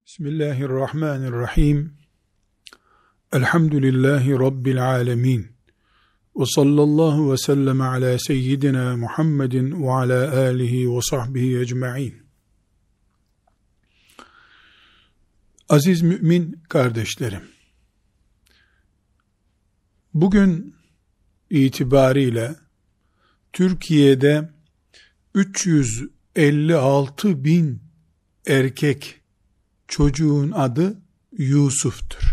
Bismillahirrahmanirrahim. Elhamdülillahi Rabbil alemin. Ve sallallahu ve sellem ala seyyidina Muhammedin ve ala alihi ve sahbihi ecma'in. Aziz mümin kardeşlerim, bugün itibariyle Türkiye'de 356 bin erkek çocuğun adı Yusuf'tur.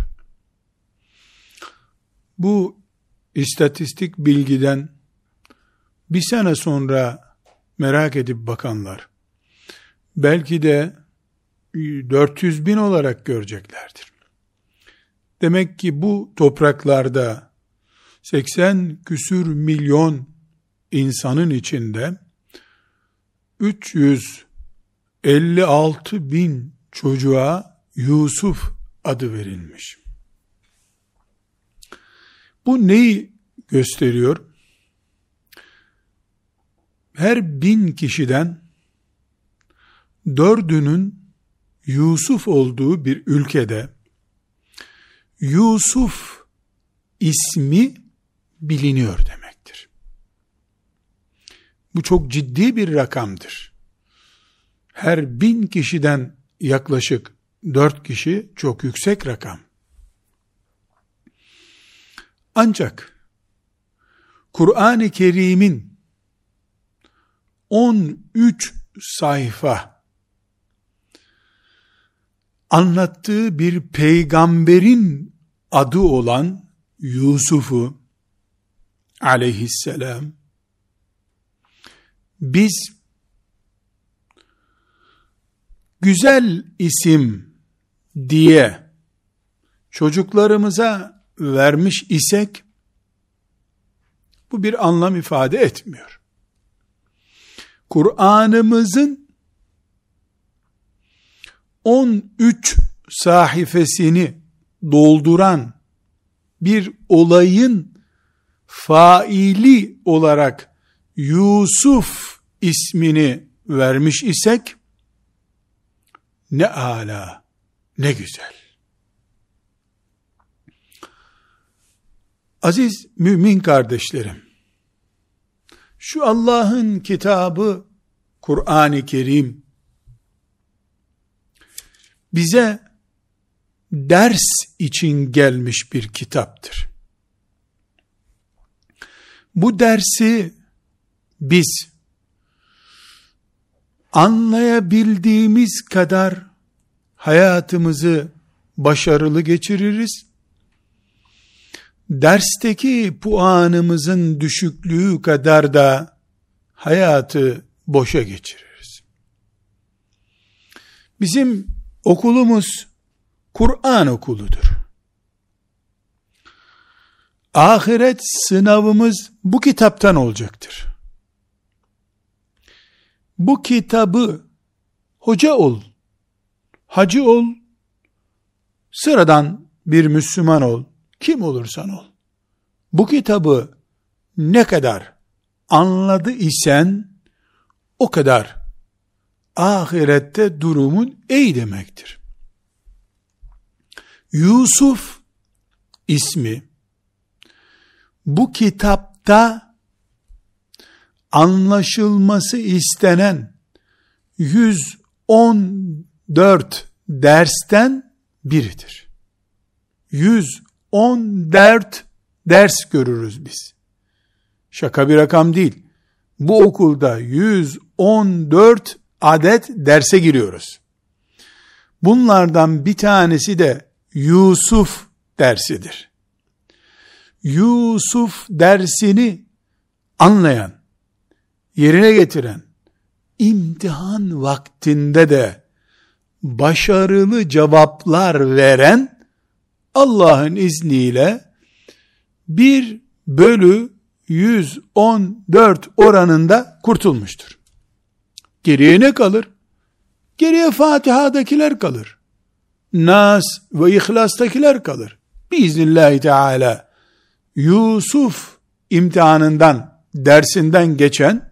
Bu istatistik bilgiden bir sene sonra merak edip bakanlar belki de 400 bin olarak göreceklerdir. Demek ki bu topraklarda 80 küsür milyon insanın içinde 356 bin çocuğa Yusuf adı verilmiş. Bu neyi gösteriyor? Her 1000 kişiden 4'ünün Yusuf olduğu bir ülkede Yusuf ismi biliniyor demektir. Bu çok ciddi bir rakamdır. Her 1000 kişiden yaklaşık 4 kişi çok yüksek rakam. Ancak Kur'an-ı Kerim'in 13 sayfa anlattığı bir peygamberin adı olan Yusuf'u aleyhisselam biz güzel isim diye çocuklarımıza vermiş isek bu bir anlam ifade etmiyor. Kur'an'ımızın 13 sayfasını dolduran bir olayın faili olarak Yusuf ismini vermiş isek ne âlâ, ne güzel. Aziz mümin kardeşlerim, şu Allah'ın kitabı Kur'an-ı Kerim bize ders için gelmiş bir kitaptır. Bu dersi biz anlayabildiğimiz kadar hayatımızı başarılı geçiririz. Dersteki puanımızın düşüklüğü kadar da hayatı boşa geçiririz. Bizim okulumuz Kur'an okuludur. Ahiret sınavımız bu kitaptan olacaktır. Bu kitabı hoca ol, hacı ol, sıradan bir Müslüman ol, kim olursan ol. Bu kitabı ne kadar anladı isen o kadar ahirette durumun iyi demektir. Yusuf ismi bu kitapta anlaşılması istenen 114 dersten biridir. 114 ders görürüz biz. Şaka bir rakam değil. Bu okulda 114 adet derse giriyoruz. Bunlardan bir tanesi de Yusuf dersidir. Yusuf dersini anlayan, yerine getiren, imtihan vaktinde de başarılı cevaplar veren Allah'ın izniyle 1/114 oranında kurtulmuştur. Geriye ne kalır? Geriye Fatiha'dakiler kalır. Nas ve İhlas'takiler kalır. Biiznillahü Teala Yusuf imtihanından, dersinden geçen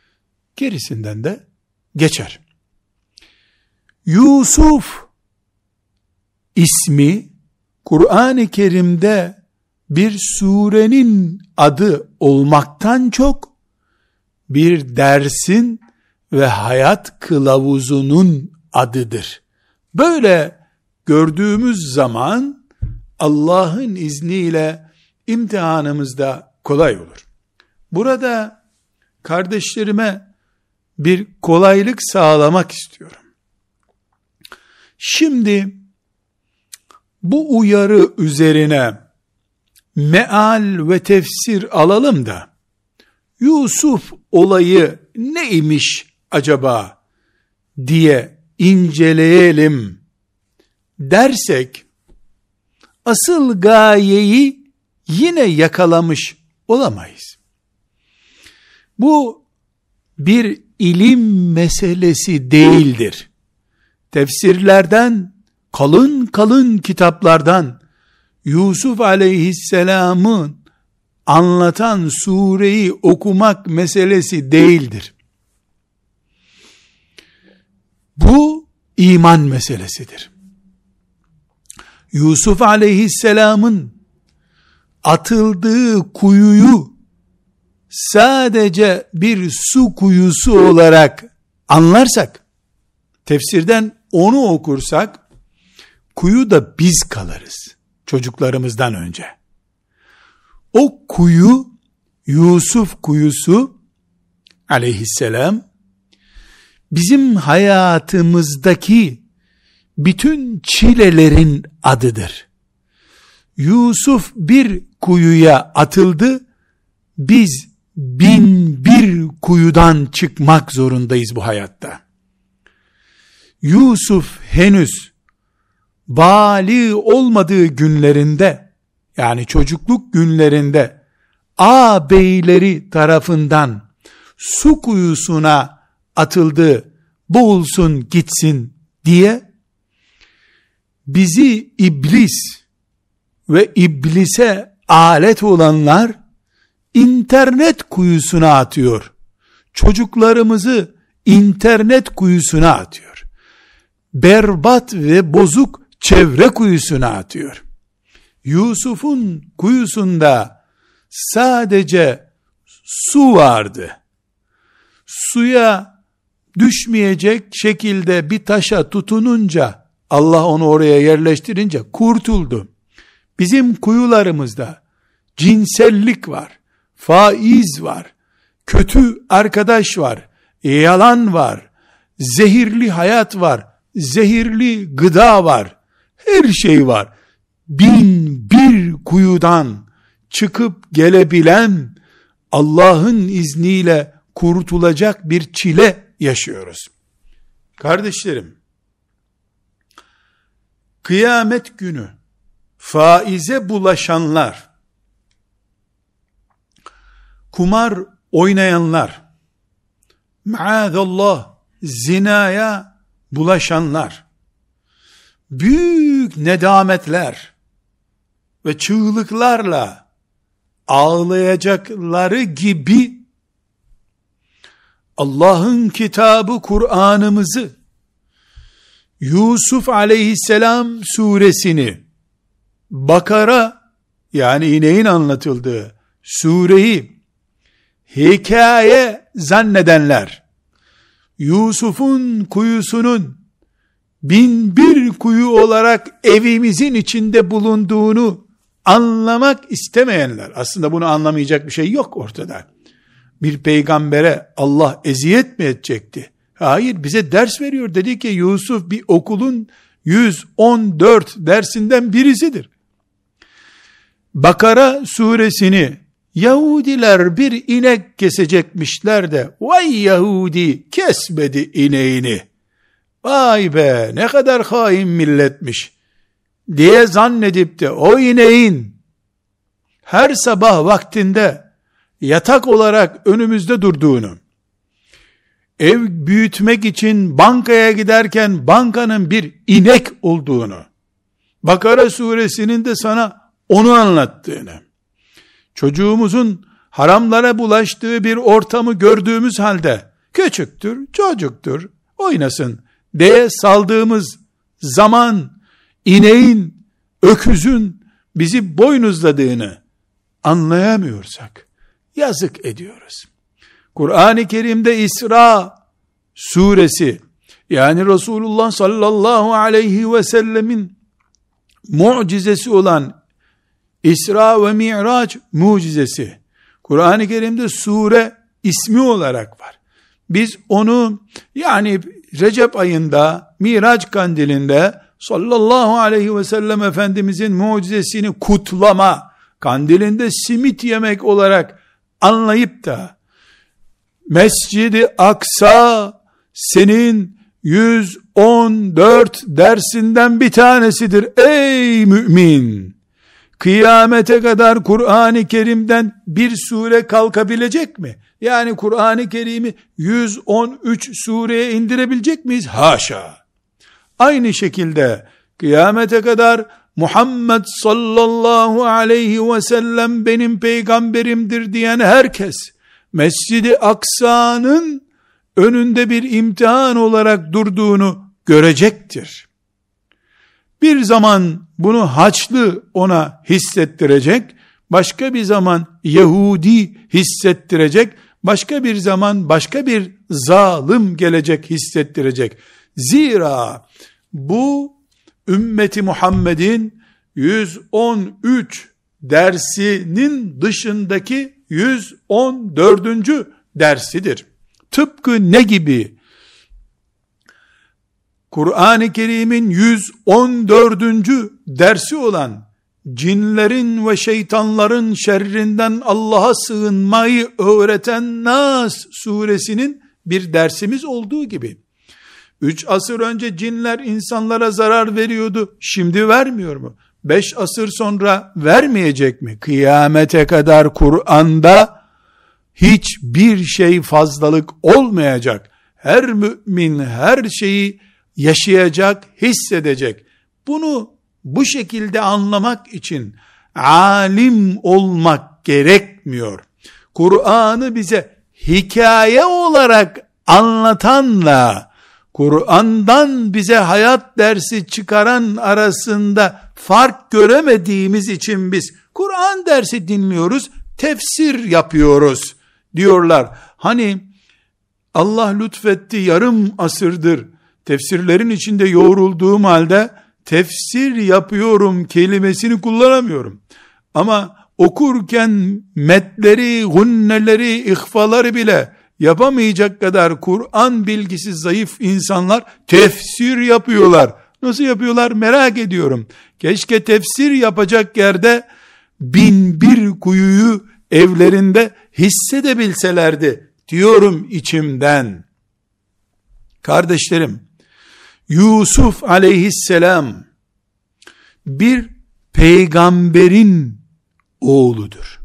gerisinden de geçer. Yusuf ismi Kur'an-ı Kerim'de bir surenin adı olmaktan çok bir dersin ve hayat kılavuzunun adıdır. Böyle gördüğümüz zaman Allah'ın izniyle imtihanımız da kolay olur. Burada kardeşlerime bir kolaylık sağlamak istiyorum. Şimdi bu uyarı üzerine meal ve tefsir alalım da Yusuf olayı neymiş acaba diye inceleyelim dersek asıl gayeyi yine yakalamış olamayız. Bu bir ilim meselesi değildir. Tefsirlerden, kalın kalın kitaplardan Yusuf aleyhisselamın anlatan sureyi okumak meselesi değildir. Bu iman meselesidir. Yusuf aleyhisselamın atıldığı kuyuyu sadece bir su kuyusu olarak anlarsak, tefsirden onu okursak, kuyuda biz kalırız çocuklarımızdan önce. O kuyu, Yusuf kuyusu aleyhisselam, bizim hayatımızdaki bütün çilelerin adıdır. Yusuf bir kuyuya atıldı, biz 1001 kuyudan çıkmak zorundayız bu hayatta. Yusuf henüz bâli olmadığı günlerinde, yani çocukluk günlerinde ağabeyleri tarafından su kuyusuna atıldı, boğulsun gitsin diye bizi iblis ve iblise alet olanlar internet kuyusuna atıyor. Çocuklarımızı internet kuyusuna atıyor. Berbat ve bozuk çevre kuyusuna atıyor. Yusuf'un kuyusunda sadece su vardı. Suya düşmeyecek şekilde bir taşa tutununca, Allah onu oraya yerleştirince kurtuldu. Bizim kuyularımızda cinsellik var, faiz var, kötü arkadaş var, yalan var, zehirli hayat var, zehirli gıda var, her şey var. 1001 kuyudan çıkıp gelebilen, Allah'ın izniyle kurtulacak bir çile yaşıyoruz. Kardeşlerim, kıyamet günü faize bulaşanlar, kumar oynayanlar, maazallah zinaya bulaşanlar, büyük nedametler ve çığlıklarla ağlayacakları gibi Allah'ın kitabı Kur'an'ımızı, Yusuf aleyhisselam suresini, Bakara yani ineğin anlatıldığı sureyi hikaye zannedenler, Yusuf'un kuyusunun 1001 kuyu olarak evimizin içinde bulunduğunu anlamak istemeyenler, aslında bunu anlamayacak bir şey yok ortada. Bir peygambere Allah eziyet mi edecekti? Hayır, bize ders veriyor. Dedi ki Yusuf bir okulun 114 dersinden birisidir. Bakara suresini Yahudiler bir inek kesecekmişler de vay Yahudi kesmedi ineğini, vay be ne kadar hain milletmiş diye zannedip de o ineğin her sabah vaktinde yatak olarak önümüzde durduğunu, ev büyütmek için bankaya giderken bankanın bir inek olduğunu, Bakara suresinin de sana onu anlattığını, çocuğumuzun haramlara bulaştığı bir ortamı gördüğümüz halde küçüktür, çocuktur, oynasın diye saldığımız zaman ineğin, öküzün bizi boynuzladığını anlayamıyorsak yazık ediyoruz. Kur'an-ı Kerim'de İsra suresi, yani Resulullah sallallahu aleyhi ve sellemin mucizesi olan İsra ve Mi'raç mucizesi, Kur'an-ı Kerim'de sure ismi olarak var. Biz onu yani Recep ayında, Miraç kandilinde sallallahu aleyhi ve sellem Efendimizin mucizesini kutlama, kandilinde simit yemek olarak anlayıp da Mescid-i Aksa senin 114 dersinden bir tanesidir ey mümin. Kıyamete kadar Kur'an-ı Kerim'den bir sure kalkabilecek mi? Yani Kur'an-ı Kerim'i 113 sureye indirebilecek miyiz? Haşa! Aynı şekilde kıyamete kadar Muhammed sallallahu aleyhi ve sellem benim peygamberimdir diyen herkes, Mescid-i Aksa'nın önünde bir imtihan olarak durduğunu görecektir. Bir zaman bunu Haçlı ona hissettirecek, başka bir zaman Yahudi hissettirecek, başka bir zaman başka bir zalim gelecek hissettirecek. Zira bu ümmeti Muhammed'in 113 dersinin dışındaki 114. dersidir. Tıpkı ne gibi? Kur'an-ı Kerim'in 114. dersi olan cinlerin ve şeytanların şerrinden Allah'a sığınmayı öğreten Nas suresinin bir dersimiz olduğu gibi, 3 asır önce cinler insanlara zarar veriyordu, şimdi vermiyor mu? 5 asır sonra vermeyecek mi? Kıyamete kadar Kur'an'da hiçbir şey fazlalık olmayacak. Her mümin her şeyi yaşayacak, hissedecek. Bunu bu şekilde anlamak için alim olmak gerekmiyor. Kur'an'ı bize hikaye olarak anlatanla Kur'an'dan bize hayat dersi çıkaran arasında fark göremediğimiz için biz Kur'an dersi dinliyoruz, tefsir yapıyoruz diyorlar. Hani Allah lütfetti, yarım asırdır tefsirlerin içinde yoğrulduğum halde tefsir yapıyorum kelimesini kullanamıyorum. Ama okurken metleri, gunneleri, ihfaları bile yapamayacak kadar Kur'an bilgisi zayıf insanlar tefsir yapıyorlar. Nasıl yapıyorlar merak ediyorum. Keşke tefsir yapacak yerde 1001 kuyuyu evlerinde hissedebilselerdi diyorum içimden. Kardeşlerim, Yusuf aleyhisselam bir peygamberin oğludur.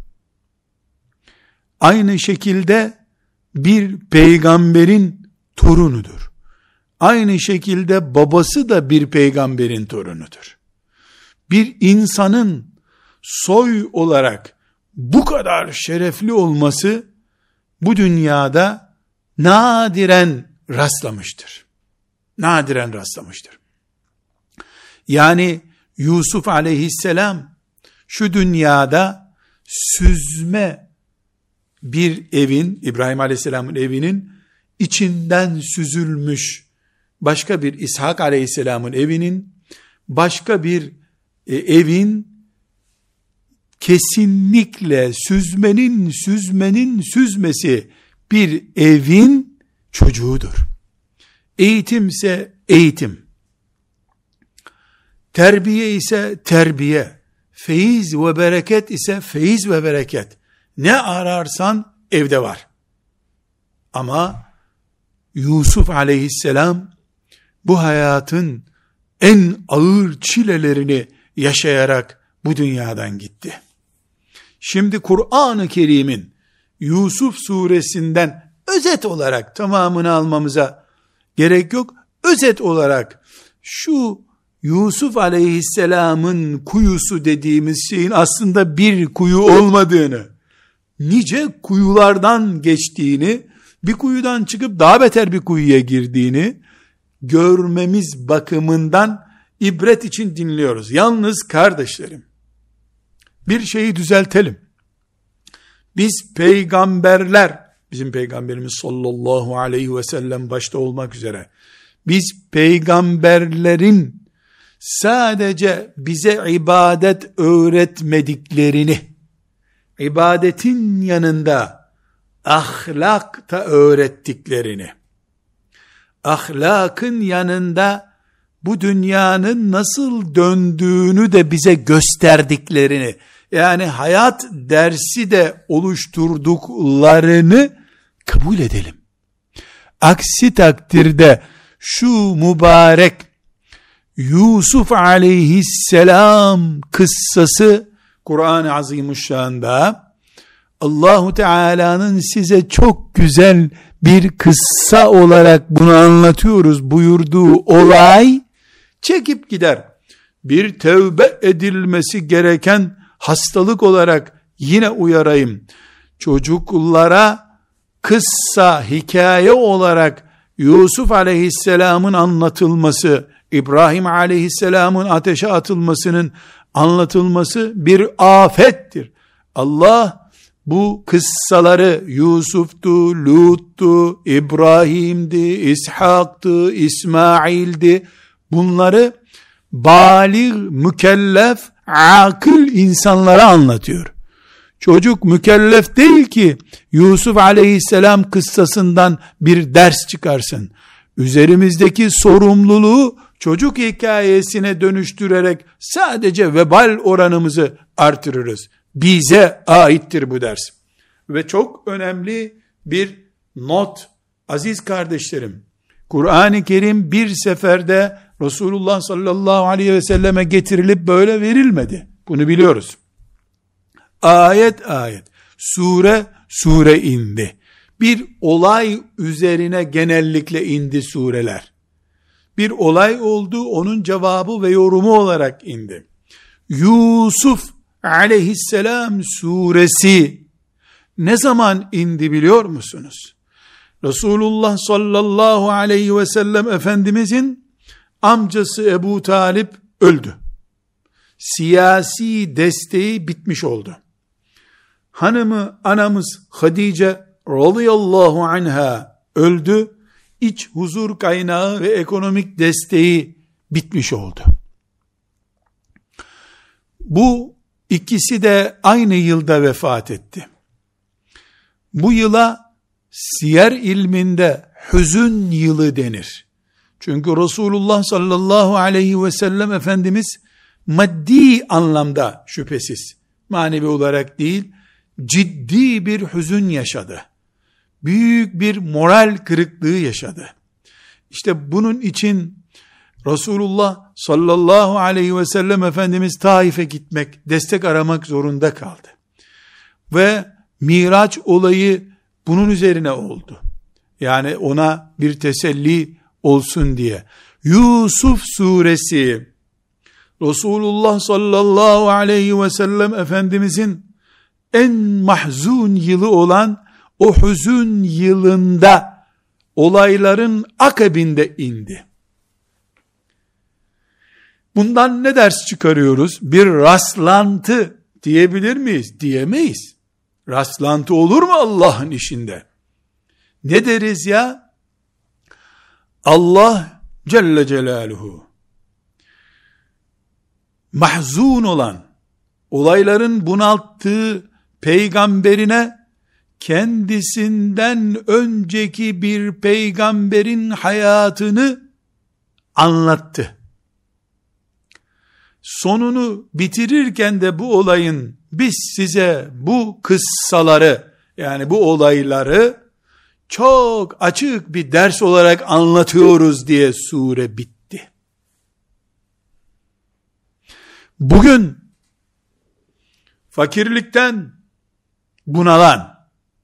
Aynı şekilde bir peygamberin torunudur. Aynı şekilde babası da bir peygamberin torunudur. Bir insanın soy olarak bu kadar şerefli olması bu dünyada nadiren rastlamıştır. Nadiren rastlamıştır. Yani Yusuf aleyhisselam şu dünyada süzme bir evin, İbrahim aleyhisselamın evinin içinden süzülmüş başka bir İshak aleyhisselamın evinin, başka bir evin kesinlikle süzmenin süzmesi bir evin çocuğudur. Eğitimse eğitim, terbiye ise terbiye, feyiz ve bereket ise feyiz ve bereket. Ne ararsan evde var. Ama Yusuf aleyhisselam bu hayatın en ağır çilelerini yaşayarak bu dünyadan gitti. Şimdi Kur'an-ı Kerim'in Yusuf suresinden özet olarak tamamını almamıza gerek yok. Özet olarak şu Yusuf aleyhisselamın kuyusu dediğimiz şeyin aslında bir kuyu olmadığını, nice kuyulardan geçtiğini, bir kuyudan çıkıp daha beter bir kuyuya girdiğini görmemiz bakımından ibret için dinliyoruz. Yalnız kardeşlerim, bir şeyi düzeltelim. Biz peygamberler, bizim peygamberimiz sallallahu aleyhi ve sellem başta olmak üzere, biz peygamberlerin sadece bize ibadet öğretmediklerini, ibadetin yanında ahlak da öğrettiklerini, ahlakın yanında bu dünyanın nasıl döndüğünü de bize gösterdiklerini, yani hayat dersi de oluşturduklarını kabul edelim. Aksi takdirde şu mübarek Yusuf aleyhisselam kıssası Kur'an-ı Azimuşşan'da Allahu Teala'nın size çok güzel bir kıssa olarak bunu anlatıyoruz buyurduğu olay çekip gider. Bir tevbe edilmesi gereken hastalık olarak yine uyarayım. Çocuklara kıssa, hikaye olarak Yusuf aleyhisselamın anlatılması, İbrahim aleyhisselamın ateşe atılmasının anlatılması bir afettir. Allah bu kıssaları Yusuf'tu, Lut'tu, İbrahim'di, İshak'tı, İsmail'di. Bunları bâlig, mükellef, akıl insanlara anlatıyor. Çocuk mükellef değil ki Yusuf aleyhisselam kıssasından bir ders çıkarsın. Üzerimizdeki sorumluluğu çocuk hikayesine dönüştürerek sadece vebal oranımızı artırırız. Bize aittir bu ders. Ve çok önemli bir not, aziz kardeşlerim. Kur'an-ı Kerim bir seferde Resulullah sallallahu aleyhi ve selleme getirilip böyle verilmedi. Bunu biliyoruz. Ayet ayet, sure sure indi. Bir olay üzerine genellikle indi sureler. Bir olay oldu, onun cevabı ve yorumu olarak indi. Yusuf aleyhisselam suresi ne zaman indi biliyor musunuz? Resulullah sallallahu aleyhi ve sellem Efendimizin amcası Ebu Talip öldü. Siyasi desteği bitmiş oldu. Hanımı anamız Hadice radıyallahu anha öldü. İç huzur kaynağı ve ekonomik desteği bitmiş oldu. Bu ikisi de aynı yılda vefat etti. Bu yıla siyer ilminde hüzün yılı denir. Çünkü Resulullah sallallahu aleyhi ve sellem Efendimiz maddi anlamda şüphesiz, manevi olarak değil, ciddi bir hüzün yaşadı. Büyük bir moral kırıklığı yaşadı. İşte bunun için Resulullah sallallahu aleyhi ve sellem Efendimiz Taif'e gitmek, destek aramak zorunda kaldı. Ve Miraç olayı bunun üzerine oldu. Yani ona bir teselli olsun diye. Yusuf suresi Resulullah sallallahu aleyhi ve sellem Efendimizin en mahzun yılı olan o hüzün yılında olayların akabinde indi. Bundan ne ders çıkarıyoruz? Bir rastlantı diyebilir miyiz? Diyemeyiz. Rastlantı olur mu Allah'ın işinde? Ne deriz ya? Allah Celle Celaluhu mahzun olan, olayların bunalttığı peygamberine kendisinden önceki bir peygamberin hayatını anlattı. Sonunu bitirirken de bu olayın biz size bu kıssaları, yani bu olayları çok açık bir ders olarak anlatıyoruz diye sure bitti. Bugün fakirlikten bunalan,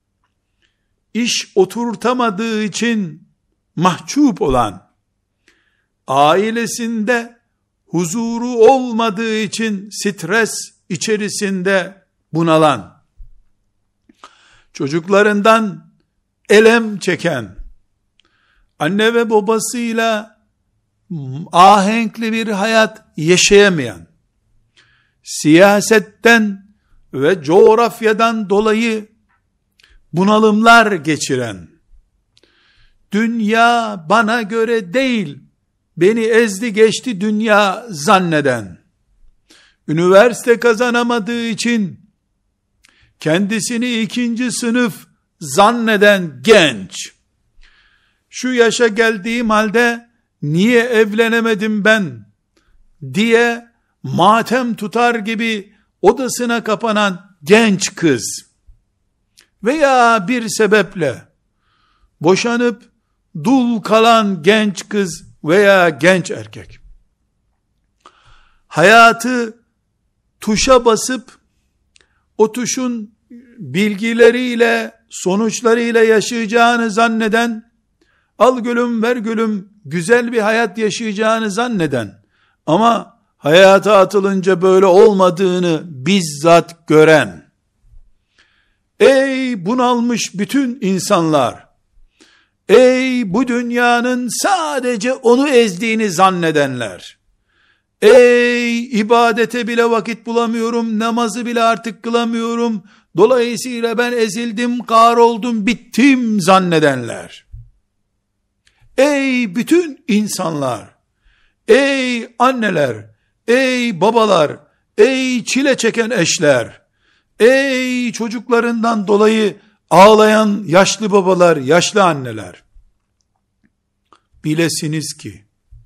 iş oturtamadığı için mahcup olan, ailesinde huzuru olmadığı için stres içerisinde bunalan, çocuklarından elem çeken, anne ve babasıyla ahenkli bir hayat yaşayamayan, siyasetten ve coğrafyadan dolayı bunalımlar geçiren, dünya bana göre değil, beni ezdi geçti dünya zanneden, üniversite kazanamadığı için kendisini 2. sınıf zanneden genç, şu yaşa geldiğim halde niye evlenemedim ben diye matem tutar gibi odasına kapanan genç kız veya bir sebeple boşanıp dul kalan genç kız veya genç erkek, hayatı tuşa basıp o tuşun bilgileriyle, sonuçlarıyla yaşayacağını zanneden, al gülüm ver gülüm güzel bir hayat yaşayacağını zanneden ama hayata atılınca böyle olmadığını bizzat gören, ey bunalmış bütün insanlar, ey bu dünyanın sadece onu ezdiğini zannedenler, ey ibadete bile vakit bulamıyorum, namazı bile artık kılamıyorum, dolayısıyla ben ezildim, kahroldum, bittim zannedenler, ey bütün insanlar, ey anneler, ey babalar, ey çile çeken eşler, ey çocuklarından dolayı ağlayan yaşlı babalar, yaşlı anneler, bilesiniz ki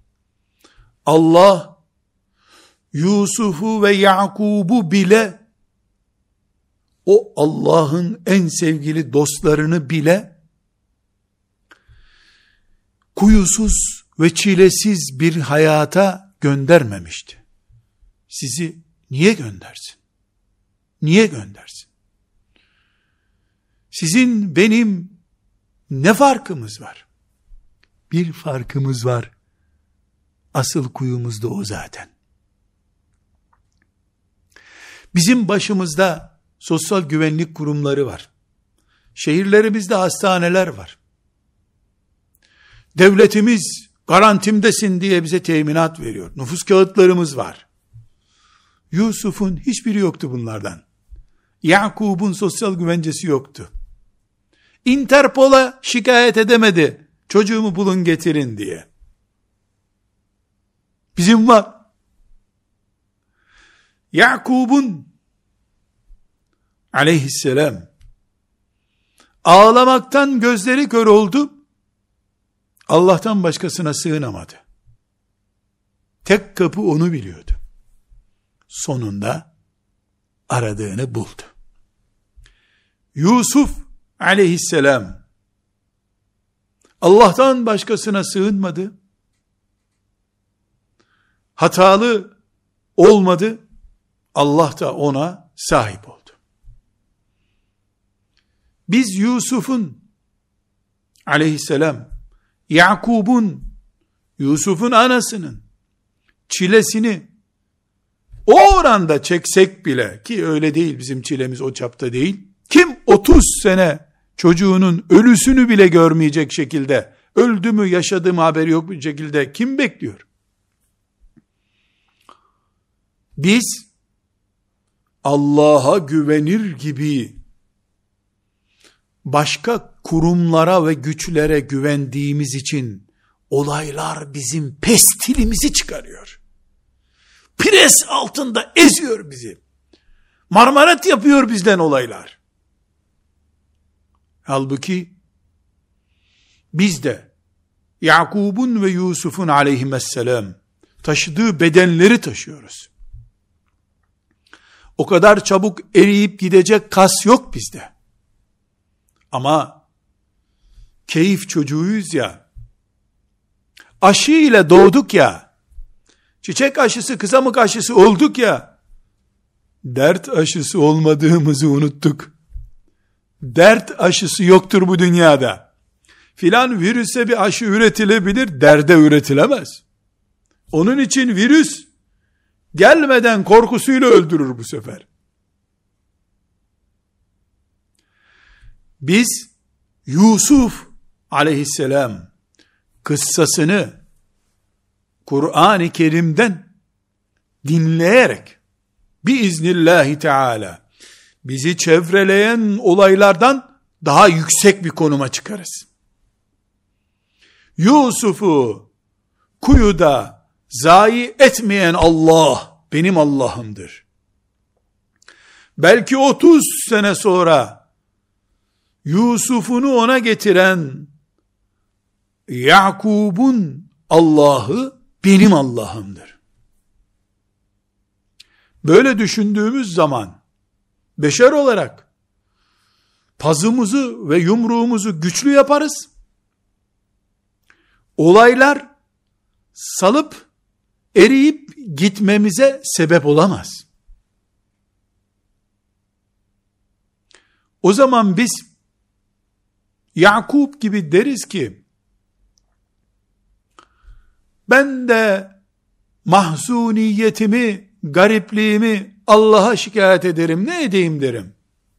Allah Yusuf'u ve Yakub'u bile, o Allah'ın en sevgili dostlarını bile kuyusuz ve çilesiz bir hayata göndermemişti. Sizi niye göndersin? Niye göndersin? Sizin benim ne farkımız var? Bir farkımız var. Asıl kuyumuz da o zaten. Bizim başımızda sosyal güvenlik kurumları var. Şehirlerimizde hastaneler var. Devletimiz garantimdesin diye bize teminat veriyor. Nüfus kağıtlarımız var. Yusuf'un hiçbiri yoktu bunlardan. Yakub'un sosyal güvencesi yoktu. Interpol'a şikayet edemedi, çocuğumu bulun getirin diye. Bizim var. Yakub'un aleyhisselam ağlamaktan gözleri kör oldu. Allah'tan başkasına sığınamadı. Tek kapı onu biliyordu. Sonunda aradığını buldu. Yusuf aleyhisselam Allah'tan başkasına sığınmadı. Hatalı olmadı. Allah da ona sahip oldu. Biz Yusuf'un aleyhisselam, Yakub'un, Yusuf'un anasının çilesini o oranda çeksek bile, ki öyle değil, bizim çilemiz o çapta değil, kim 30 sene çocuğunun ölüsünü bile görmeyecek şekilde, öldü mü yaşadı mı haberi yok bir şekilde kim bekliyor? Biz Allah'a güvenir gibi başka kurumlara ve güçlere güvendiğimiz için olaylar bizim pestilimizi çıkarıyor. Pres altında eziyor bizi. Marmarat yapıyor bizden olaylar. Halbuki biz de Yakub'un ve Yusuf'un aleyhisselam taşıdığı bedenleri taşıyoruz. O kadar çabuk eriyip gidecek kas yok bizde. Ama keyif çocuğuyuz ya, aşıyla doğduk ya, çiçek aşısı, kızamık aşısı olduk ya, dert aşısı olmadığımızı unuttuk. Dert aşısı yoktur bu dünyada. Filan virüse bir aşı üretilebilir, derde üretilemez. Onun için virüs gelmeden korkusuyla öldürür bu sefer. Biz Yusuf aleyhisselam kıssasını Kur'an-ı Kerim'den dinleyerek biiznillahü teala bizi çevreleyen olaylardan daha yüksek bir konuma çıkarız. Yusuf'u kuyuda zayi etmeyen Allah benim Allah'ımdır. Belki 30 sene sonra Yusuf'unu ona getiren Yakub'un Allah'ı benim Allah'ımdır. Böyle düşündüğümüz zaman beşer olarak pazımızı ve yumruğumuzu güçlü yaparız. Olaylar salıp eriyip gitmemize sebep olamaz. O zaman biz Yakup gibi deriz ki, ben de mahzuniyetimi, garipliğimi Allah'a şikayet ederim, ne edeyim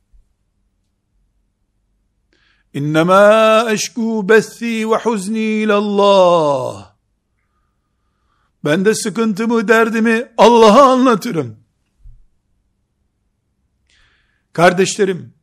derim. İnnemâ eşkû bethî ve huzni ilallah. Ben de sıkıntımı, derdimi Allah'a anlatırım. Kardeşlerim,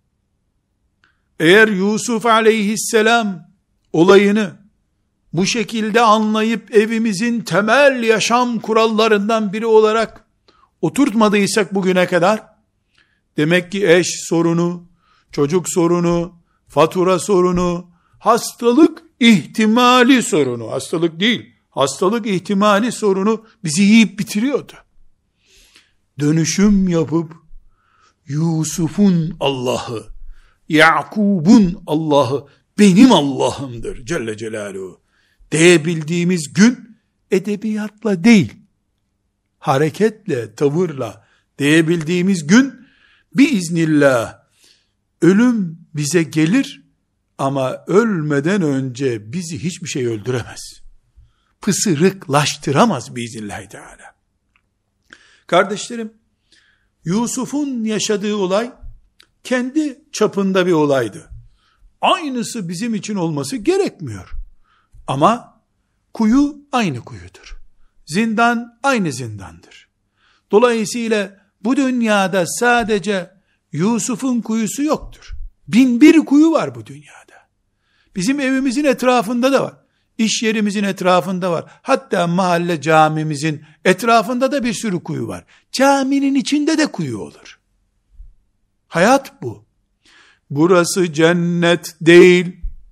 eğer Yusuf aleyhisselam olayını bu şekilde anlayıp evimizin temel yaşam kurallarından biri olarak oturtmadıysak bugüne kadar, demek ki eş sorunu, çocuk sorunu, fatura sorunu, hastalık ihtimali sorunu, hastalık değil, hastalık ihtimali sorunu bizi yiyip bitiriyordu. Dönüşüm yapıp Yusuf'un Allah'ı, Yakub'un Allah'ı benim Allah'ımdır Celle Celaluhu diyebildiğimiz gün, edebiyatla değil, hareketle, tavırla diyebildiğimiz gün biiznillah ölüm bize gelir ama ölmeden önce bizi hiçbir şey öldüremez. Pısırıklaştıramaz biiznillahü teala. Kardeşlerim, Yusuf'un yaşadığı olay kendi çapında bir olaydı. Aynısı bizim için olması gerekmiyor. Ama kuyu aynı kuyudur. Zindan aynı zindandır. Dolayısıyla bu dünyada sadece Yusuf'un kuyusu yoktur. 1001 kuyu var bu dünyada. Bizim evimizin etrafında da var. İş yerimizin etrafında var. Hatta mahalle camimizin etrafında da bir sürü kuyu var. Caminin içinde de kuyu olur. Hayat bu. Burası cennet değil.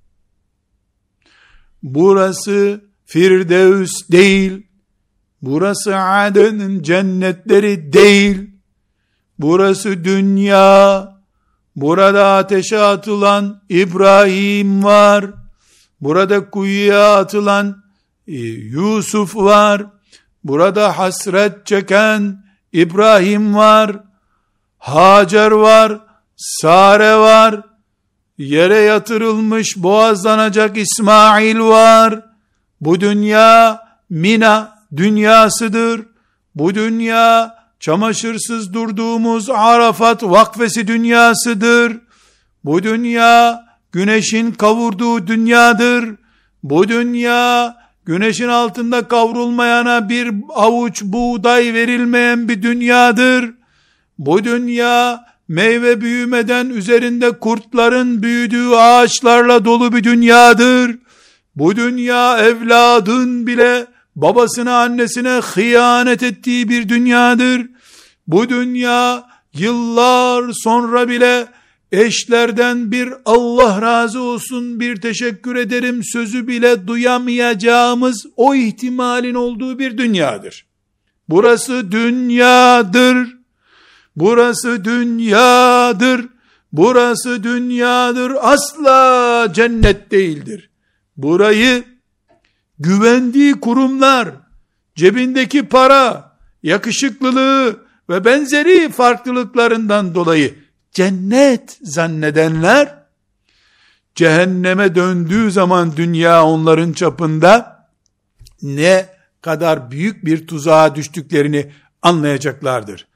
Burası Firdevs değil. Burası Aden'in cennetleri değil. Burası dünya. Burada ateşe atılan İbrahim var. Burada kuyuya atılan Yusuf var. Burada hasret çeken İbrahim var. Hacer var. Sare var. Yere yatırılmış boğazlanacak İsmail var. Bu dünya Mina dünyasıdır. Bu dünya çamaşırsız durduğumuz Arafat vakfesi dünyasıdır. Bu dünya güneşin kavurduğu dünyadır. Bu dünya güneşin altında kavrulmayana bir avuç buğday verilmeyen bir dünyadır. Bu dünya meyve büyümeden üzerinde kurtların büyüdüğü ağaçlarla dolu bir dünyadır. Bu dünya evladın bile babasına annesine hıyanet ettiği bir dünyadır. Bu dünya yıllar sonra bile eşlerden bir Allah razı olsun, bir teşekkür ederim sözü bile duyamayacağımız o ihtimalin olduğu bir dünyadır. Burası dünyadır. Burası dünyadır. Burası dünyadır. Asla cennet değildir. Burayı güvendiği kurumlar, cebindeki para, yakışıklılığı ve benzeri farklılıklarından dolayı cennet zannedenler, cehenneme döndüğü zaman dünya onların çapında ne kadar büyük bir tuzağa düştüklerini anlayacaklardır.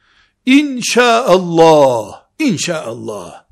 İnşallah, inşallah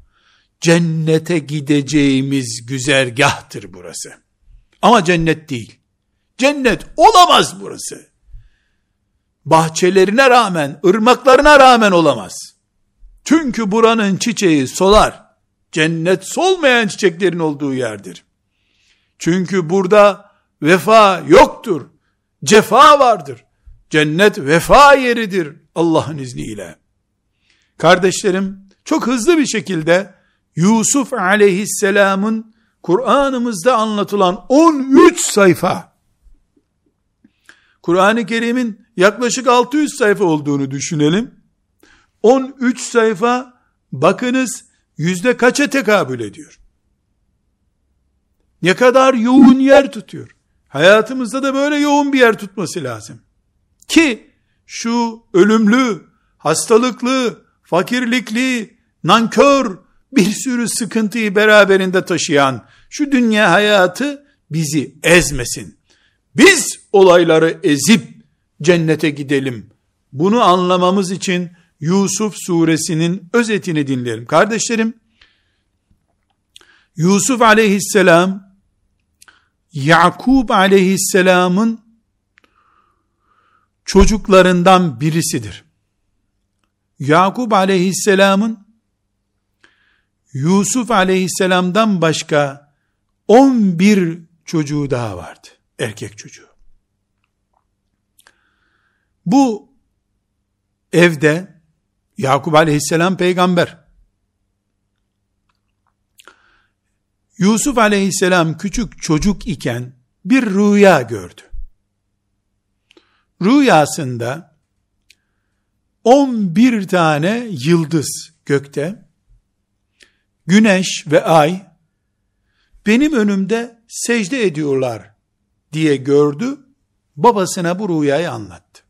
cennete gideceğimiz güzergahtır burası. Ama cennet değil. Cennet olamaz burası. Bahçelerine rağmen, ırmaklarına rağmen olamaz. Çünkü buranın çiçeği solar. Cennet solmayan çiçeklerin olduğu yerdir. Çünkü burada vefa yoktur. Cefa vardır. Cennet vefa yeridir Allah'ın izniyle. Kardeşlerim, çok hızlı bir şekilde Yusuf aleyhisselamın Kur'an'ımızda anlatılan 13 sayfa, Kur'an-ı Kerim'in yaklaşık 600 sayfa olduğunu düşünelim. 13 sayfa, bakınız yüzde kaça tekabül ediyor? Ne kadar yoğun yer tutuyor. Hayatımızda da böyle yoğun bir yer tutması lazım. Ki şu ölümlü, hastalıklı, fakirlikli, nankör, bir sürü sıkıntıyı beraberinde taşıyan şu dünya hayatı bizi ezmesin. Biz olayları ezip cennete gidelim. Bunu anlamamız için Yusuf suresinin özetini dinleyelim. Kardeşlerim, Yusuf aleyhisselam, Yakub aleyhisselamın çocuklarından birisidir. Yakub aleyhisselamın Yusuf aleyhisselamdan başka 11 çocuğu daha vardı. Erkek çocuğu. Bu evde Yakub aleyhisselam peygamber. Yusuf aleyhisselam küçük çocuk iken bir rüya gördü. Rüyasında 11 tane yıldız gökte, güneş ve ay benim önümde secde ediyorlar diye gördü. Babasına bu rüyayı anlattı.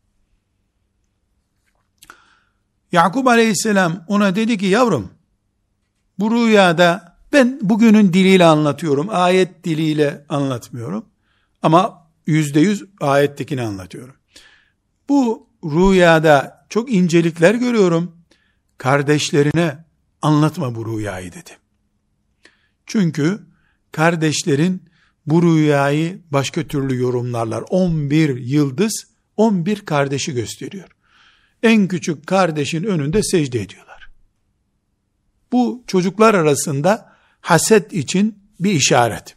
Yakub aleyhisselam ona dedi ki, yavrum, bu rüyada ben bugünün diliyle anlatıyorum, ayet diliyle anlatmıyorum ama %100 ayettekini anlatıyorum. Bu rüyada çok incelikler görüyorum, kardeşlerine anlatma bu rüyayı dedi. Çünkü kardeşlerin bu rüyayı başka türlü yorumlarlar. 11 yıldız 11 kardeşi gösteriyor. En küçük kardeşin önünde secde ediyorlar. Bu çocuklar arasında haset için bir işaret.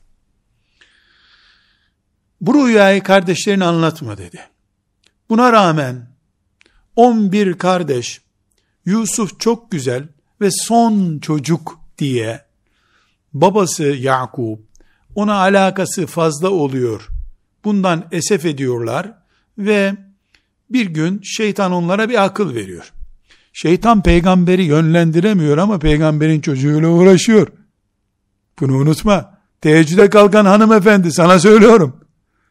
Bu rüyayı kardeşlerine anlatma dedi. Buna rağmen 11 kardeş Yusuf çok güzel ve son çocuk diye babası Yakub ona alakası fazla oluyor. Bundan esef ediyorlar ve bir gün şeytan onlara bir akıl veriyor. Şeytan peygamberi yönlendiremiyor ama peygamberin çocuğuyla uğraşıyor. Bunu unutma. Teheccüde kalkan hanımefendi, sana söylüyorum.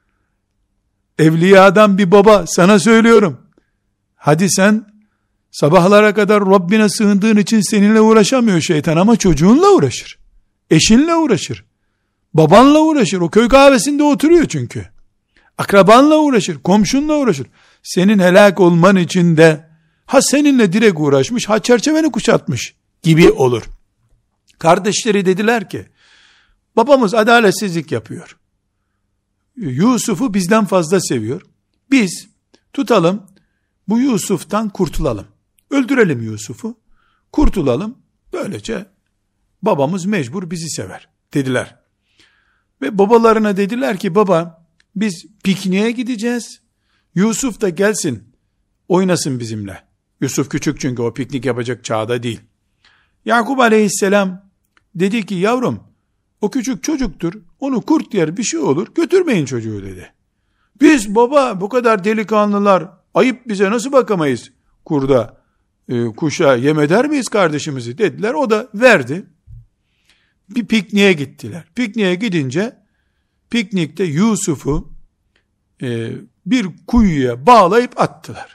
Evliyadan bir baba, sana söylüyorum. Hadi sen sabahlara kadar Rabbine sığındığın için seninle uğraşamıyor şeytan ama çocuğunla uğraşır. Eşinle uğraşır. Babanla uğraşır. O köy kahvesinde oturuyor çünkü. Akrabanla uğraşır. Komşunla uğraşır. Senin helak olman için de ha seninle direkt uğraşmış, ha çerçeveni kuşatmış gibi olur. Kardeşleri dediler ki, babamız adaletsizlik yapıyor. Yusuf'u bizden fazla seviyor. Biz tutalım, bu Yusuf'tan kurtulalım. Öldürelim Yusuf'u, kurtulalım. Böylece babamız mecbur bizi sever dediler. Ve babalarına dediler ki, baba biz pikniğe gideceğiz. Yusuf da gelsin, oynasın bizimle. Yusuf küçük çünkü o piknik yapacak çağda değil. Yakub aleyhisselam dedi ki, yavrum o küçük çocuktur, onu kurt yer bir şey olur, götürmeyin çocuğu dedi. Biz baba bu kadar delikanlılar, ayıp bize, nasıl bakamayız kurda, kuşa yem eder miyiz kardeşimizi dediler. O da verdi. Bir pikniğe gittiler. Pikniğe gidince piknikte Yusuf'u bir kuyuya bağlayıp attılar.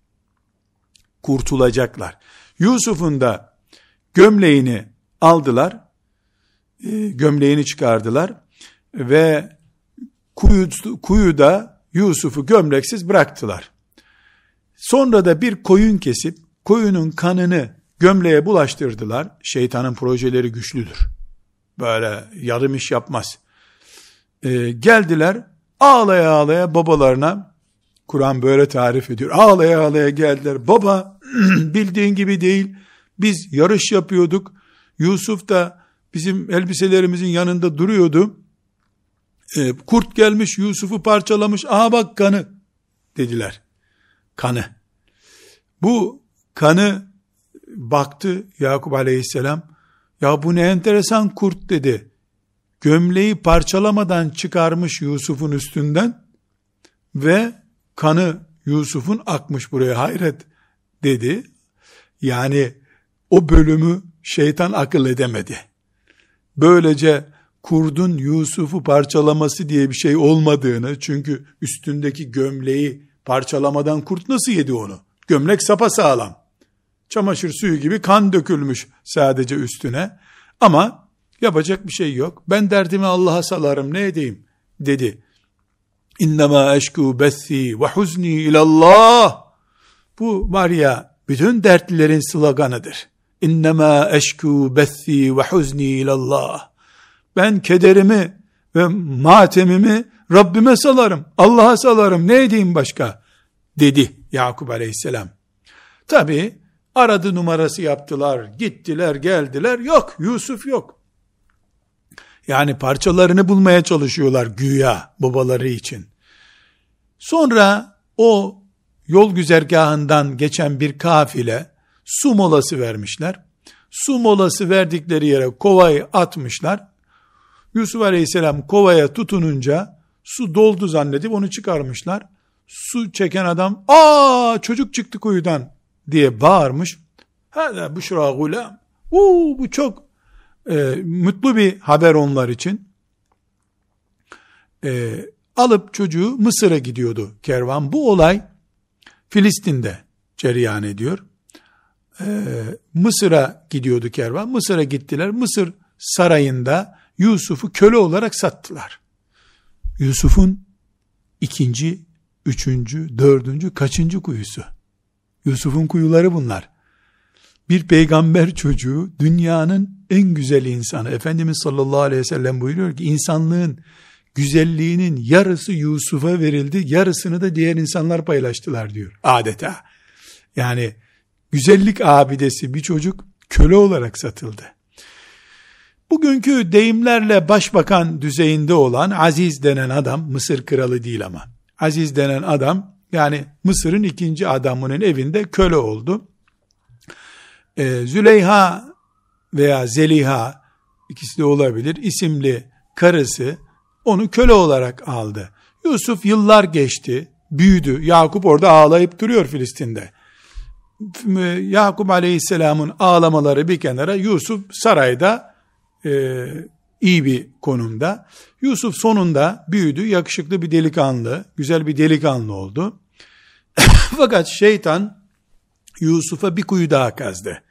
Kurtulacaklar. Yusuf'un da gömleğini aldılar, gömleğini çıkardılar ve kuyuda Yusuf'u gömleksiz bıraktılar. Sonra da bir koyun kesip koyunun kanını gömleğe bulaştırdılar. Şeytanın projeleri güçlüdür. Böyle yarım iş yapmaz. Geldiler, Ağlaya ağlaya babalarına, Kur'an böyle tarif ediyor. Ağlaya ağlaya geldiler. Baba, bildiğin gibi değil. Biz yarış yapıyorduk. Yusuf da bizim elbiselerimizin yanında duruyordu. Kurt gelmiş, Yusuf'u parçalamış. Aha bak kanı dediler. Kanı. Bu kanı baktı Yakup aleyhisselam. Ya bu ne enteresan kurt dedi. Gömleği parçalamadan çıkarmış Yusuf'un üstünden ve kanı Yusuf'un akmış buraya, hayret dedi. Yani o bölümü şeytan akıl edemedi. Böylece kurdun Yusuf'u parçalaması diye bir şey olmadığını, çünkü üstündeki gömleği parçalamadan kurt nasıl yedi onu? Gömlek sapasağlam. Çamaşır suyu gibi kan dökülmüş sadece üstüne. Ama yapacak bir şey yok. Ben derdimi Allah'a salarım, ne edeyim dedi. İnnemâ eşkû bethî ve huzni ilallah. Bu var ya, bütün dertlilerin sloganıdır. İnnemâ eşkû bethî ve huzni ilallah. Ben kederimi ve matemimi Rabbime salarım, Allah'a salarım, ne edeyim başka dedi Yakup aleyhisselam. Tabi aradı numarası yaptılar, gittiler geldiler, yok Yusuf yok. Yani parçalarını bulmaya çalışıyorlar güya babaları için. Sonra o yol güzergahından geçen bir kafile su molası vermişler. Su molası verdikleri yere kovayı atmışlar. Yusuf aleyhisselam kovaya tutununca su doldu zannedip onu çıkarmışlar. Su çeken adam, çocuk çıktı kuyudan diye bağırmış. Hâzâ büşrâ gulâm. Bu çok mutlu bir haber onlar için. Alıp çocuğu Mısır'a gidiyordu kervan. Bu olay Filistin'de cereyan ediyor. Mısır'a gidiyordu kervan. Mısır'a gittiler. Mısır sarayında Yusuf'u köle olarak sattılar. Yusuf'un ikinci, üçüncü, dördüncü, kaçıncı kuyusu? Yusuf'un kuyuları bunlar. Bir peygamber çocuğu, dünyanın en güzel insanı. Efendimiz sallallahu aleyhi ve sellem buyuruyor ki, insanlığın güzelliğinin yarısı Yusuf'a verildi, yarısını da diğer insanlar paylaştılar diyor adeta. Yani güzellik abidesi bir çocuk köle olarak satıldı. Bugünkü deyimlerle başbakan düzeyinde olan Aziz denen adam, Mısır kralı değil ama, Aziz denen adam, yani Mısır'ın ikinci adamının evinde köle oldu. Züleyha veya Zeliha, ikisi de olabilir, isimli karısı onu köle olarak aldı. Yusuf yıllar geçti, büyüdü. Yakup orada ağlayıp duruyor Filistin'de. Yakup aleyhisselamın ağlamaları bir kenara, Yusuf sarayda iyi bir konumda. Yusuf sonunda büyüdü, yakışıklı bir delikanlı, güzel bir delikanlı oldu. Fakat şeytan Yusuf'a bir kuyu daha kazdı.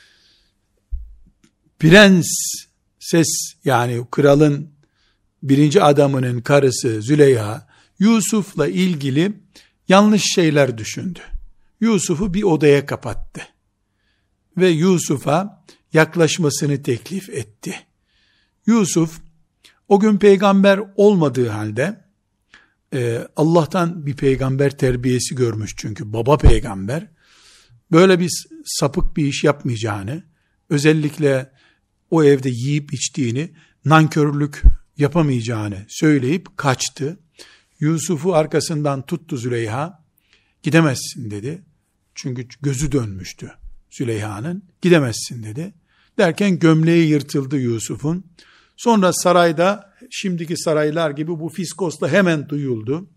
Prenses, yani kralın birinci adamının karısı Züleyha, Yusuf'la ilgili yanlış şeyler düşündü. Yusuf'u bir odaya kapattı. Ve Yusuf'a yaklaşmasını teklif etti. Yusuf, o gün peygamber olmadığı halde, Allah'tan bir peygamber terbiyesi görmüş çünkü, baba peygamber, böyle bir sapık bir iş yapmayacağını, özellikle o evde yiyip içtiğini, nankörlük yapamayacağını söyleyip kaçtı. Yusuf'u arkasından tuttu Züleyha, gidemezsin dedi. Çünkü gözü dönmüştü Züleyha'nın, gidemezsin dedi. Derken gömleği yırtıldı Yusuf'un. Sonra sarayda, şimdiki saraylar gibi bu fiskosla hemen duyuldu.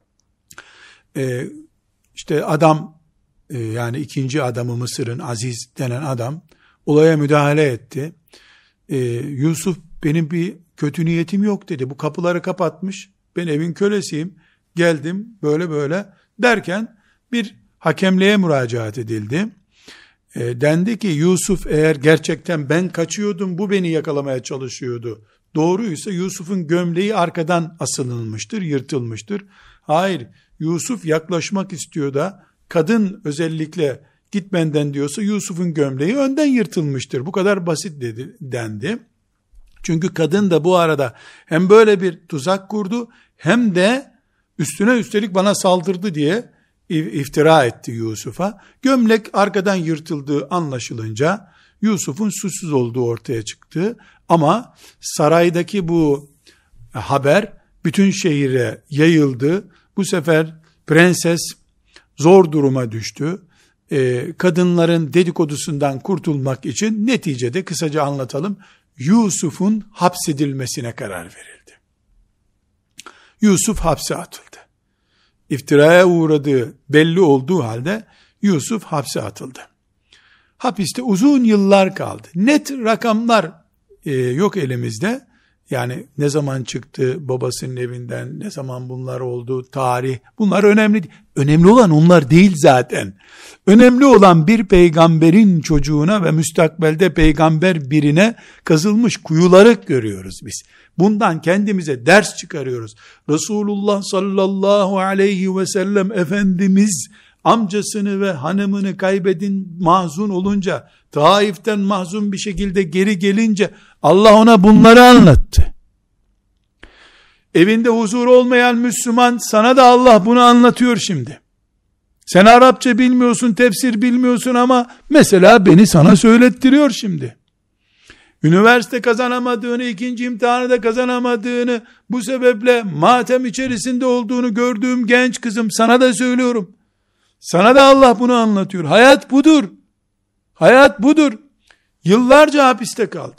İşte adam, yani ikinci adamı Mısır'ın, Aziz denen adam olaya müdahale etti. Yusuf, benim bir kötü niyetim yok dedi. Bu kapıları kapatmış. Ben evin kölesiyim. Geldim böyle böyle derken bir hakemliğe müracaat edildi. Dendi ki Yusuf, eğer gerçekten ben kaçıyordum, bu beni yakalamaya çalışıyordu, doğruysa Yusuf'un gömleği arkadan asılılmıştır, yırtılmıştır. Hayır, Yusuf yaklaşmak istiyor da kadın özellikle git benden diyorsa Yusuf'un gömleği önden yırtılmıştır. Bu kadar basit dendi. Çünkü kadın da bu arada hem böyle bir tuzak kurdu, hem de üstüne üstelik bana saldırdı diye iftira etti Yusuf'a. Gömlek arkadan yırtıldığı anlaşılınca Yusuf'un suçsuz olduğu ortaya çıktı. Ama saraydaki bu haber bütün şehire yayıldı. Bu sefer prenses zor duruma düştü. Kadınların dedikodusundan kurtulmak için neticede kısaca anlatalım, Yusuf'un hapsedilmesine karar verildi. Yusuf hapse atıldı. İftiraya uğradığı belli olduğu halde Yusuf hapse atıldı. Hapiste uzun yıllar kaldı. Net rakamlar yok elimizde. Yani ne zaman çıktı babasının evinden, ne zaman bunlar oldu, tarih, bunlar önemli değil. Önemli olan onlar değil zaten. Önemli olan bir peygamberin çocuğuna ve müstakbelde peygamber birine kazılmış kuyuları görüyoruz biz. Bundan kendimize ders çıkarıyoruz. Resulullah sallallahu aleyhi ve sellem Efendimiz amcasını ve hanımını kaybedin mahzun olunca, Taif'ten mahzun bir şekilde geri gelince Allah ona bunları anlattı. Evinde huzur olmayan Müslüman, sana da Allah bunu anlatıyor şimdi. Sen Arapça bilmiyorsun, tefsir bilmiyorsun ama mesela beni sana söylettiriyor şimdi. Üniversite kazanamadığını, ikinci imtihanı da kazanamadığını, bu sebeple matem içerisinde olduğunu gördüğüm genç kızım, sana da söylüyorum. Sana da Allah bunu anlatıyor. Hayat budur. Hayat budur. Yıllarca hapiste kaldı.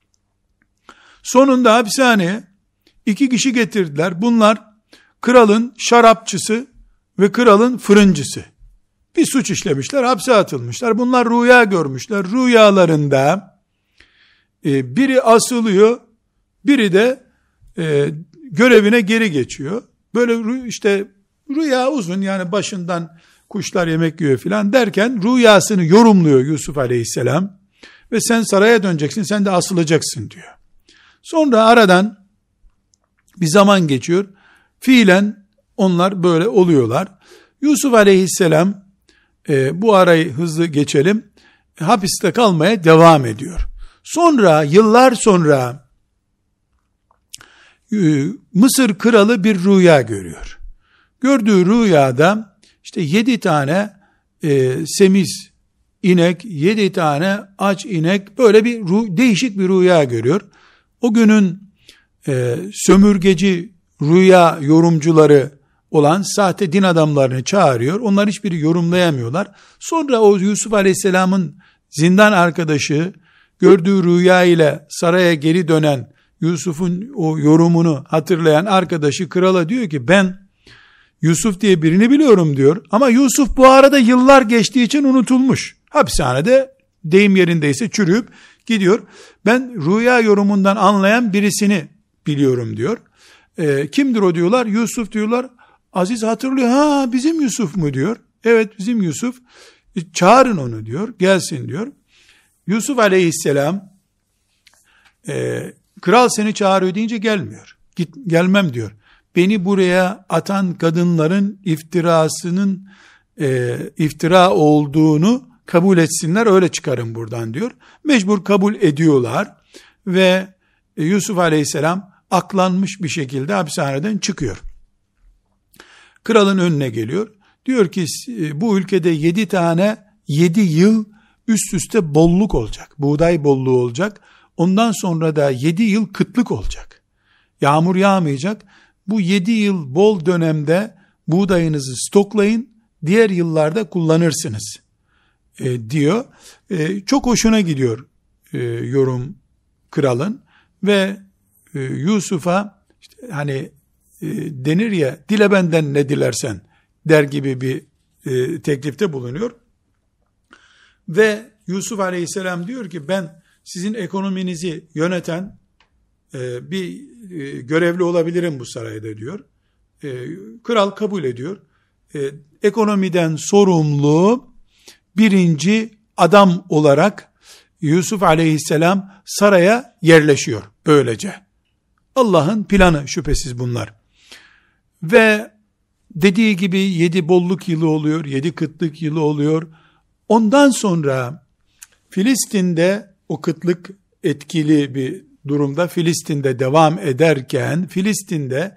Sonunda hapishaneye 2 kişi getirdiler. Bunlar kralın şarapçısı ve kralın fırıncısı. Bir suç işlemişler, hapse atılmışlar. Bunlar rüya görmüşler. Rüyalarında biri asılıyor, biri de görevine geri geçiyor. Böyle işte rüya uzun, yani başından kuşlar yemek yiyor filan derken rüyasını yorumluyor Yusuf aleyhisselam ve sen saraya döneceksin, sen de asılacaksın diyor. Sonra aradan bir zaman geçiyor. Fiilen onlar böyle oluyorlar. Yusuf aleyhisselam bu arayı hızlı geçelim, hapiste kalmaya devam ediyor. Sonra yıllar sonra Mısır kralı bir rüya görüyor. Gördüğü rüyada işte 7 tane semiz inek, 7 tane aç inek, böyle bir değişik bir rüya görüyor. O günün sömürgeci rüya yorumcuları olan sahte din adamlarını çağırıyor. Onlar hiçbiri yorumlayamıyorlar. Sonra o Yusuf Aleyhisselam'ın zindan arkadaşı gördüğü rüya ile saraya geri dönen Yusuf'un o yorumunu hatırlayan arkadaşı krala diyor ki ben Yusuf diye birini biliyorum diyor. Ama Yusuf bu arada yıllar geçtiği için unutulmuş. Hapishanede deyim yerindeyse çürüyüp gidiyor. Ben rüya yorumundan anlayan birisini biliyorum diyor. Kimdir o diyorlar. Yusuf diyorlar. Aziz hatırlıyor. Ha, bizim Yusuf mu diyor. Evet, bizim Yusuf. Çağırın onu diyor. Gelsin diyor. Yusuf aleyhisselam kral seni çağırıyor deyince gelmiyor. Gelmem diyor. Beni buraya atan kadınların iftirasının iftira olduğunu kabul etsinler, öyle çıkarın buradan diyor. Mecbur kabul ediyorlar ve Yusuf aleyhisselam aklanmış bir şekilde hapishaneden çıkıyor. Kralın önüne geliyor. Diyor ki bu ülkede 7 yıl üst üste bolluk olacak. Buğday bolluğu olacak. Ondan sonra da 7 yıl kıtlık olacak. Yağmur yağmayacak. Bu 7 yıl bol dönemde buğdayınızı stoklayın. Diğer yıllarda kullanırsınız diyor. Çok hoşuna gidiyor yorum kralın ve Yusuf'a işte hani denir ya, dile benden ne dilersen der gibi bir teklifte bulunuyor. Ve Yusuf aleyhisselam diyor ki ben sizin ekonominizi yöneten bir görevli olabilirim bu sarayda diyor. Kral kabul ediyor. Ekonomiden sorumlu birinci adam olarak Yusuf aleyhisselam saraya yerleşiyor böylece. Allah'ın planı şüphesiz bunlar. Ve dediği gibi 7 bolluk yılı oluyor, 7 kıtlık yılı oluyor. Ondan sonra Filistin'de o kıtlık etkili bir durumda Filistin'de devam ederken Filistin'de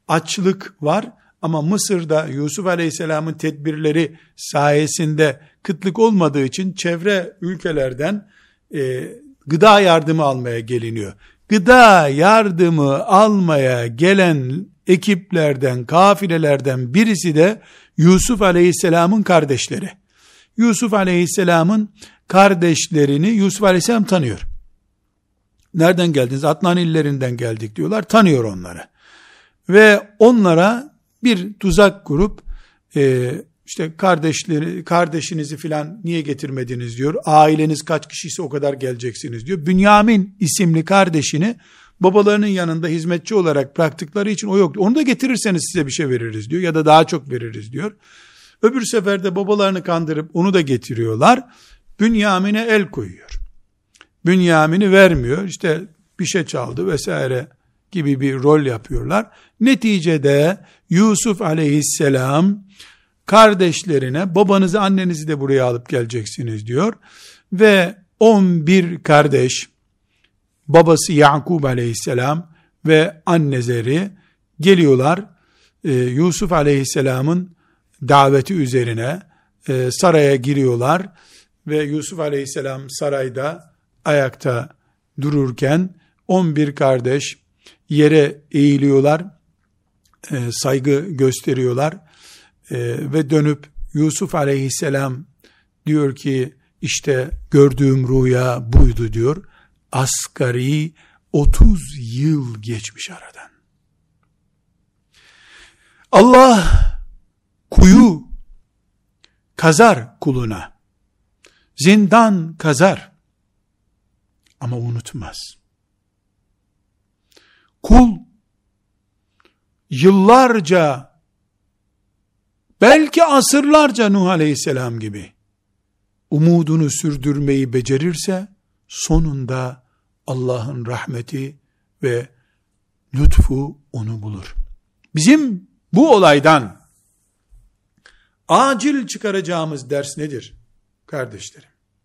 açlık var ama Mısır'da Yusuf Aleyhisselam'ın tedbirleri sayesinde kıtlık olmadığı için çevre ülkelerden gıda yardımı almaya geliniyor. Gıda yardımı almaya gelen ekiplerden, kafilelerden birisi de Yusuf Aleyhisselam'ın kardeşleri. Yusuf Aleyhisselam'ın kardeşlerini Yusuf Aleyhisselam tanıyor. Nereden geldiniz? Adnan illerinden geldik diyorlar. Tanıyor onları. Ve onlara bir tuzak kurup işte kardeşinizi filan niye getirmediniz diyor. Aileniz kaç kişiyse o kadar geleceksiniz diyor. Bünyamin isimli kardeşini babalarının yanında hizmetçi olarak bıraktıkları için o yoktu. Onu da getirirseniz size bir şey veririz diyor ya da daha çok veririz diyor. Öbür seferde babalarını kandırıp onu da getiriyorlar. Bünyamin'e el koyuyor. Bünyamin'i vermiyor. İşte bir şey çaldı vesaire gibi bir rol yapıyorlar. Neticede Yusuf Aleyhisselam kardeşlerine babanızı annenizi de buraya alıp geleceksiniz diyor. Ve 11 kardeş, babası Yakub Aleyhisselam ve annezeri geliyorlar. Yusuf Aleyhisselam'ın daveti üzerine saraya giriyorlar ve Yusuf Aleyhisselam sarayda ayakta dururken 11 kardeş yere eğiliyorlar, saygı gösteriyorlar ve dönüp Yusuf Aleyhisselam diyor ki işte gördüğüm rüya buydu diyor. Asgari 30 yıl geçmiş aradan. Allah kuyu kazar kuluna, zindan kazar ama unutmaz. Kul yıllarca, belki asırlarca Nuh Aleyhisselam gibi umudunu sürdürmeyi becerirse sonunda Allah'ın rahmeti ve lütfu onu bulur. Bizim bu olaydan acil çıkaracağımız ders nedir kardeşlerim?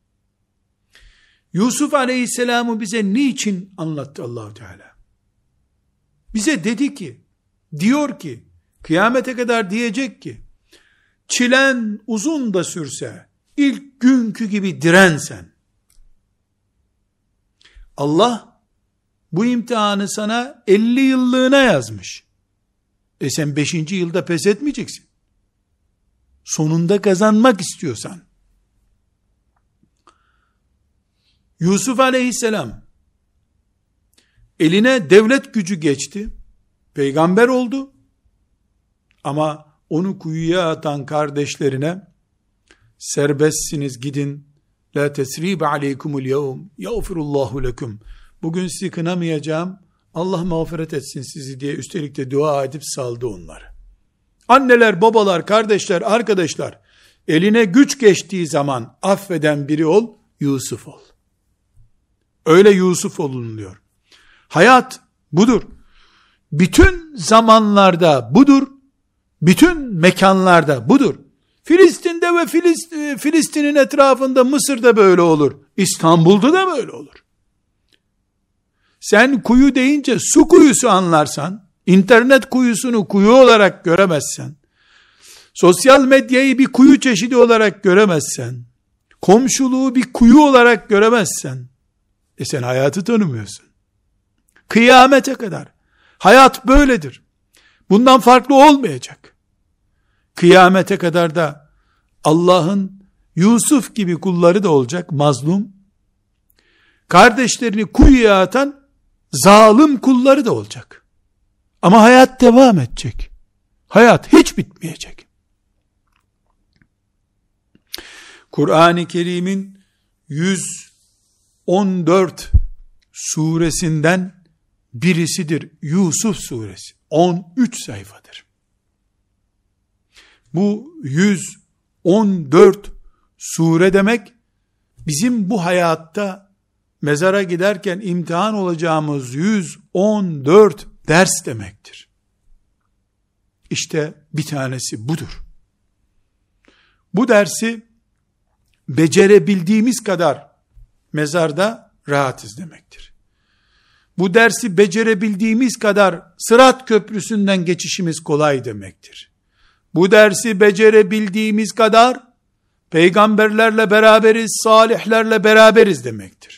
Yusuf Aleyhisselam'ı bize niçin anlattı Allah-u Teala? Bize dedi ki, diyor ki, kıyamete kadar diyecek ki, çilen uzun da sürse, ilk günkü gibi dirensen, Allah bu imtihanı sana 50 yıllığına yazmış. Sen 5. yılda pes etmeyeceksin. Sonunda kazanmak istiyorsan. Yusuf Aleyhisselam eline devlet gücü geçti. Peygamber oldu. Ama onu kuyuya atan kardeşlerine serbestsiniz gidin. La tesribe aleykumul yevm yağfirullahu lekum. Bugün sizi kınamayacağım. Allah mağfiret etsin sizi diye üstelik de dua edip saldı onları. Anneler, babalar, kardeşler, arkadaşlar, eline güç geçtiği zaman affeden biri ol, Yusuf ol. Öyle Yusuf olunuluyor. Hayat budur. Bütün zamanlarda budur. Bütün mekanlarda budur. Filistin'de ve Filistin'in etrafında, Mısır'da böyle olur. İstanbul'da da böyle olur. Sen kuyu deyince su kuyusu anlarsan, internet kuyusunu kuyu olarak göremezsen, sosyal medyayı bir kuyu çeşidi olarak göremezsen, komşuluğu bir kuyu olarak göremezsen, sen hayatı tanımıyorsun. Kıyamete kadar. Hayat böyledir. Bundan farklı olmayacak. Kıyamete kadar da Allah'ın Yusuf gibi kulları da olacak, mazlum. Kardeşlerini kuyuya atan zalim kulları da olacak. Ama hayat devam edecek. Hayat hiç bitmeyecek. Kur'an-ı Kerim'in 114 suresinden birisidir Yusuf suresi. 13 sayfadır. Bu 114 sure demek, bizim bu hayatta mezara giderken imtihan olacağımız 114 ders demektir. İşte bir tanesi budur. Bu dersi becerebildiğimiz kadar mezarda rahatız demektir. bu dersi becerebildiğimiz kadar Sırat Köprüsü'nden geçişimiz kolay demektir. Bu dersi becerebildiğimiz kadar peygamberlerle beraberiz, salihlerle beraberiz demektir.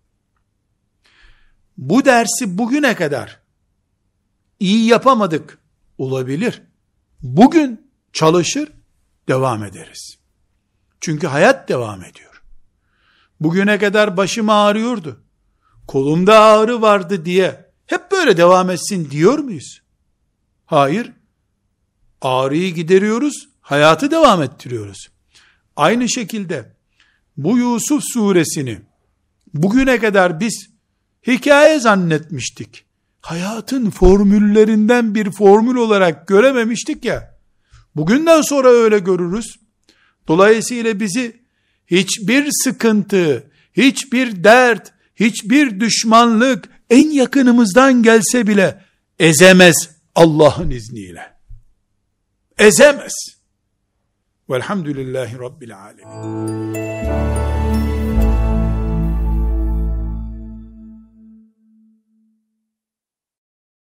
Bu dersi bugüne kadar iyi yapamadık, olabilir. Bugün çalışır, devam ederiz. Çünkü hayat devam ediyor. Bugüne kadar başım ağrıyordu, kolumda ağrı vardı diye hep böyle devam etsin diyor muyuz? Hayır. Ağrıyı gideriyoruz, hayatı devam ettiriyoruz. Aynı şekilde bu Yusuf suresini bugüne kadar biz hikaye zannetmiştik. Hayatın formüllerinden bir formül olarak görememiştik ya. Bugünden sonra öyle görürüz. Dolayısıyla bizi hiçbir sıkıntı, hiçbir dert, hiçbir düşmanlık en yakınımızdan gelse bile ezemez Allah'ın izniyle. Ezemez. Velhamdülillahi Rabbil alemin.